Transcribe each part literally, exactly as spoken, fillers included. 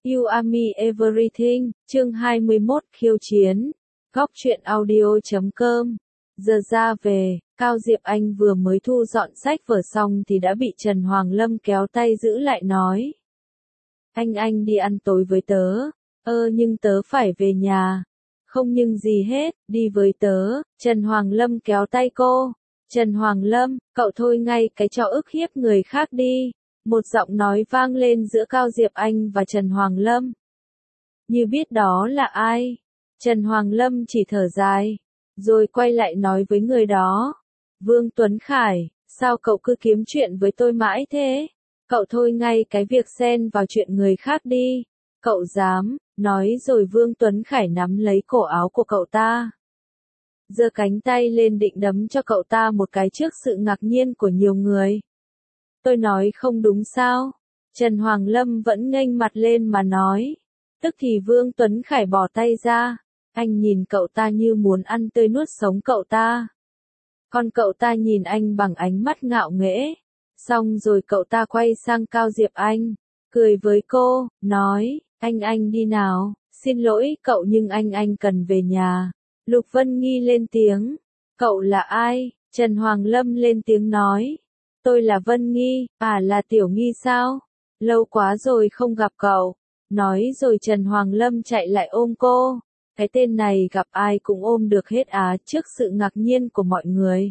You Are Me Everything, chương hai mươi mốt khiêu chiến. Góc truyện audio chấm com. Giờ ra về, Cao Diệp Anh vừa mới thu dọn sách vở xong thì đã bị Trần Hoàng Lâm kéo tay giữ lại nói. Anh anh đi ăn tối với tớ. Ơ nhưng tớ phải về nhà. Không nhưng gì hết, đi với tớ. Trần Hoàng Lâm kéo tay cô. Trần Hoàng Lâm, cậu thôi ngay cái trò ức hiếp người khác đi. Một giọng nói vang lên giữa Cao Diệp Anh và Trần Hoàng Lâm. Như biết đó là ai? Trần Hoàng Lâm chỉ thở dài, rồi quay lại nói với người đó. Vương Tuấn Khải, sao cậu cứ kiếm chuyện với tôi mãi thế? Cậu thôi ngay cái việc xen vào chuyện người khác đi. Cậu dám, nói rồi Vương Tuấn Khải nắm lấy cổ áo của cậu ta. Giơ cánh tay lên định đấm cho cậu ta một cái trước sự ngạc nhiên của nhiều người. Tôi nói không đúng sao? Trần Hoàng Lâm vẫn nghênh mặt lên mà nói. Tức thì Vương Tuấn Khải bỏ tay ra. Anh nhìn cậu ta như muốn ăn tươi nuốt sống cậu ta. Còn cậu ta nhìn anh bằng ánh mắt ngạo nghễ. Xong rồi cậu ta quay sang Cao Diệp Anh, cười với cô, nói, anh anh đi nào, xin lỗi cậu nhưng anh anh cần về nhà. Lục Vân Nghi lên tiếng, cậu là ai? Trần Hoàng Lâm lên tiếng nói. Tôi là Vân Nghi, à là Tiểu Nghi sao? Lâu quá rồi không gặp cậu. Nói rồi Trần Hoàng Lâm chạy lại ôm cô. Cái tên này gặp ai cũng ôm được hết á trước sự ngạc nhiên của mọi người.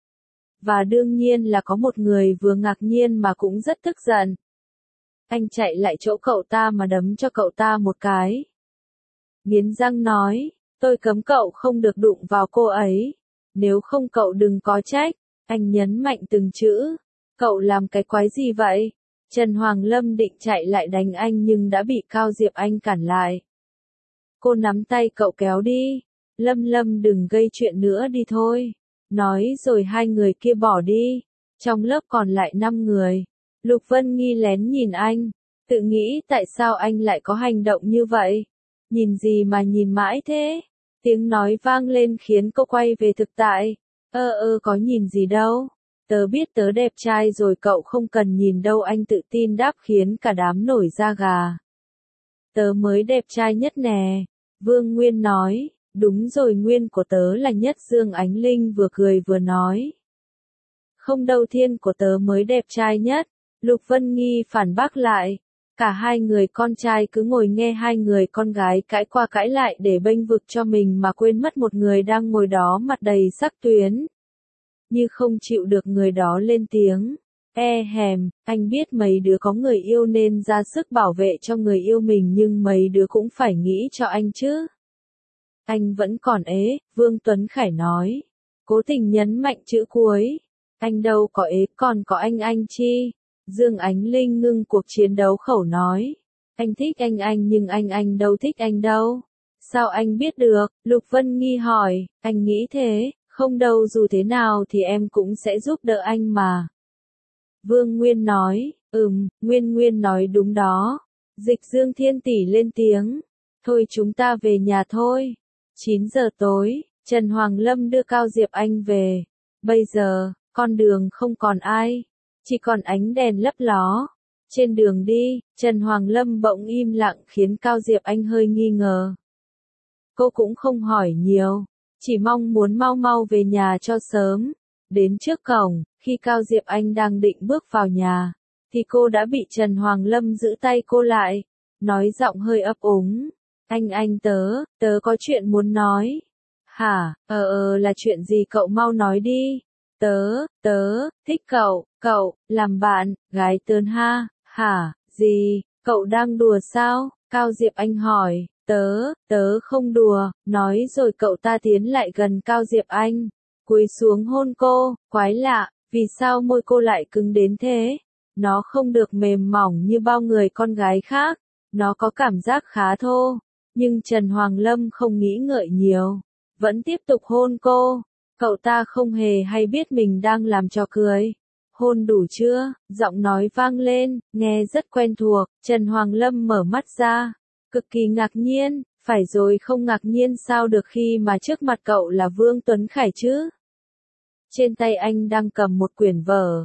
Và đương nhiên là có một người vừa ngạc nhiên mà cũng rất tức giận. Anh chạy lại chỗ cậu ta mà đấm cho cậu ta một cái. Nghiến răng nói, tôi cấm cậu không được đụng vào cô ấy. Nếu không cậu đừng có trách. Anh nhấn mạnh từng chữ. Cậu làm cái quái gì vậy? Trần Hoàng Lâm định chạy lại đánh anh nhưng đã bị Cao Diệp Anh cản lại. Cô nắm tay cậu kéo đi. Lâm Lâm đừng gây chuyện nữa đi thôi. Nói rồi hai người kia bỏ đi. Trong lớp còn lại năm người. Lục Vân Nghi lén nhìn anh. Tự nghĩ tại sao anh lại có hành động như vậy? Nhìn gì mà nhìn mãi thế? Tiếng nói vang lên khiến cô quay về thực tại. Ơ ơ có nhìn gì đâu. Tớ biết tớ đẹp trai rồi cậu không cần nhìn đâu anh tự tin đáp khiến cả đám nổi da gà. Tớ mới đẹp trai nhất nè. Vương Nguyên nói, đúng rồi Nguyên của tớ là nhất. Dương Ánh Linh vừa cười vừa nói. Không đâu Thiên của tớ mới đẹp trai nhất. Lục Vân Nghi phản bác lại. Cả hai người con trai cứ ngồi nghe hai người con gái cãi qua cãi lại để bênh vực cho mình mà quên mất một người đang ngồi đó mặt đầy sắc tuyến. Như không chịu được người đó lên tiếng. E hèm, anh biết mấy đứa có người yêu nên ra sức bảo vệ cho người yêu mình nhưng mấy đứa cũng phải nghĩ cho anh chứ. Anh vẫn còn ế, Vương Tuấn Khải nói. Cố tình nhấn mạnh chữ cuối. Anh đâu có ế, còn có anh anh chi. Dương Ánh Linh ngưng cuộc chiến đấu khẩu nói. Anh thích anh anh nhưng anh anh đâu thích anh đâu. Sao anh biết được? Lục Vân Nghi hỏi. Anh nghĩ thế, không đâu dù thế nào thì em cũng sẽ giúp đỡ anh mà. Vương Nguyên nói. Ừm, Nguyên Nguyên nói đúng đó. Dịch Dương Thiên Tỷ lên tiếng. Thôi chúng ta về nhà thôi. chín giờ tối, Trần Hoàng Lâm đưa Cao Diệp Anh về. Bây giờ, con đường không còn ai. Chỉ còn ánh đèn lấp ló. Trên đường đi, Trần Hoàng Lâm bỗng im lặng khiến Cao Diệp Anh hơi nghi ngờ. Cô cũng không hỏi nhiều. Chỉ mong muốn mau mau về nhà cho sớm. Đến trước cổng, khi Cao Diệp Anh đang định bước vào nhà, thì cô đã bị Trần Hoàng Lâm giữ tay cô lại. Nói giọng hơi ấp úng. Anh anh tớ, tớ có chuyện muốn nói. Hả, ờ ờ là chuyện gì cậu mau nói đi. Tớ, tớ, thích cậu, cậu, làm bạn, gái tơn ha, hả, gì, cậu đang đùa sao? Cao Diệp Anh hỏi, tớ, tớ không đùa, nói rồi cậu ta tiến lại gần Cao Diệp Anh, cúi xuống hôn cô, quái lạ, vì sao môi cô lại cứng đến thế? Nó không được mềm mỏng như bao người con gái khác, nó có cảm giác khá thô, nhưng Trần Hoàng Lâm không nghĩ ngợi nhiều, vẫn tiếp tục hôn cô. Cậu ta không hề hay biết mình đang làm trò cười. Hôn đủ chưa? Giọng nói vang lên, nghe rất quen thuộc. Trần Hoàng Lâm mở mắt ra. Cực kỳ ngạc nhiên, phải rồi không ngạc nhiên sao được khi mà trước mặt cậu là Vương Tuấn Khải chứ? Trên tay anh đang cầm một quyển vở.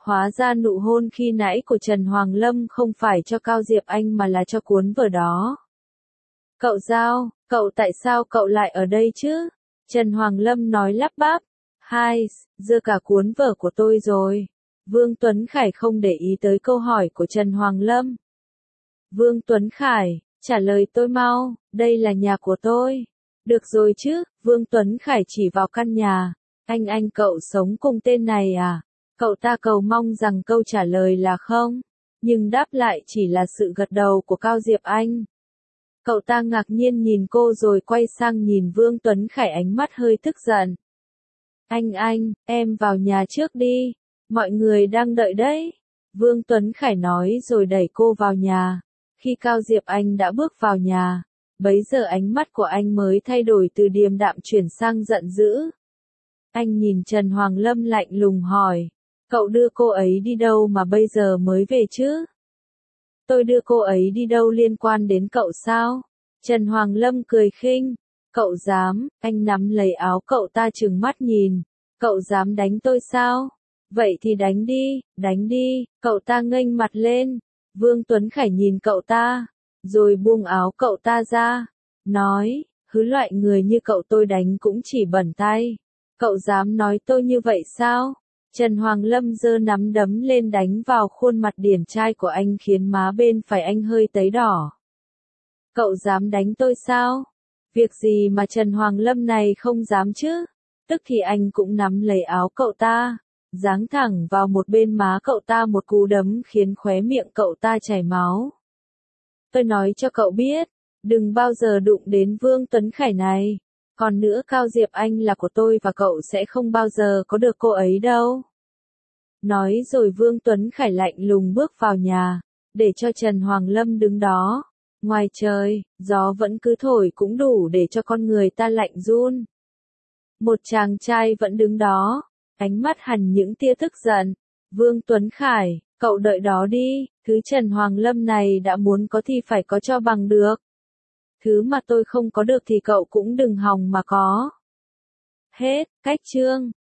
Hóa ra nụ hôn khi nãy của Trần Hoàng Lâm không phải cho Cao Diệp Anh mà là cho cuốn vở đó. Cậu Giao, cậu tại sao cậu lại ở đây chứ? Trần Hoàng Lâm nói lắp bắp. Hai, dơ cả cuốn vở của tôi rồi. Vương Tuấn Khải không để ý tới câu hỏi của Trần Hoàng Lâm. Vương Tuấn Khải, trả lời tôi mau, đây là nhà của tôi. Được rồi chứ, Vương Tuấn Khải chỉ vào căn nhà. Anh anh cậu sống cùng tên này à? Cậu ta cầu mong rằng câu trả lời là không, nhưng đáp lại chỉ là sự gật đầu của Cao Diệp Anh. Cậu ta ngạc nhiên nhìn cô rồi quay sang nhìn Vương Tuấn Khải, ánh mắt hơi tức giận. Anh anh, em vào nhà trước đi, mọi người đang đợi đấy. Vương Tuấn Khải nói rồi đẩy cô vào nhà. Khi Cao Diệp Anh đã bước vào nhà, bấy giờ ánh mắt của anh mới thay đổi từ điềm đạm chuyển sang giận dữ. Anh nhìn Trần Hoàng Lâm lạnh lùng hỏi, cậu đưa cô ấy đi đâu mà bây giờ mới về chứ? Tôi đưa cô ấy đi đâu liên quan đến cậu sao? Trần Hoàng Lâm cười khinh, cậu dám? Anh nắm lấy áo cậu ta trừng mắt nhìn, cậu dám đánh tôi sao? Vậy thì đánh đi, đánh đi, cậu ta nghênh mặt lên. Vương Tuấn Khải nhìn cậu ta, rồi buông áo cậu ta ra, nói, hứ loại người như cậu tôi đánh cũng chỉ bẩn tay. Cậu dám nói tôi như vậy sao? Trần Hoàng Lâm giơ nắm đấm lên đánh vào khuôn mặt điển trai của anh khiến má bên phải anh hơi tấy đỏ. Cậu dám đánh tôi sao? Việc gì mà Trần Hoàng Lâm này không dám chứ? Tức thì anh cũng nắm lấy áo cậu ta, giáng thẳng vào một bên má cậu ta một cú đấm khiến khóe miệng cậu ta chảy máu. Tôi nói cho cậu biết, đừng bao giờ đụng đến Vương Tuấn Khải này. Còn nữa, Cao Diệp Anh là của tôi và cậu sẽ không bao giờ có được cô ấy đâu. Nói rồi Vương Tuấn Khải lạnh lùng bước vào nhà, để cho Trần Hoàng Lâm đứng đó. Ngoài trời, gió vẫn cứ thổi cũng đủ để cho con người ta lạnh run. Một chàng trai vẫn đứng đó, ánh mắt hằn những tia tức giận. Vương Tuấn Khải, cậu đợi đó đi, thứ Trần Hoàng Lâm này đã muốn có thì phải có cho bằng được. Thứ mà tôi không có được thì cậu cũng đừng hòng mà có. Hết, cách chương.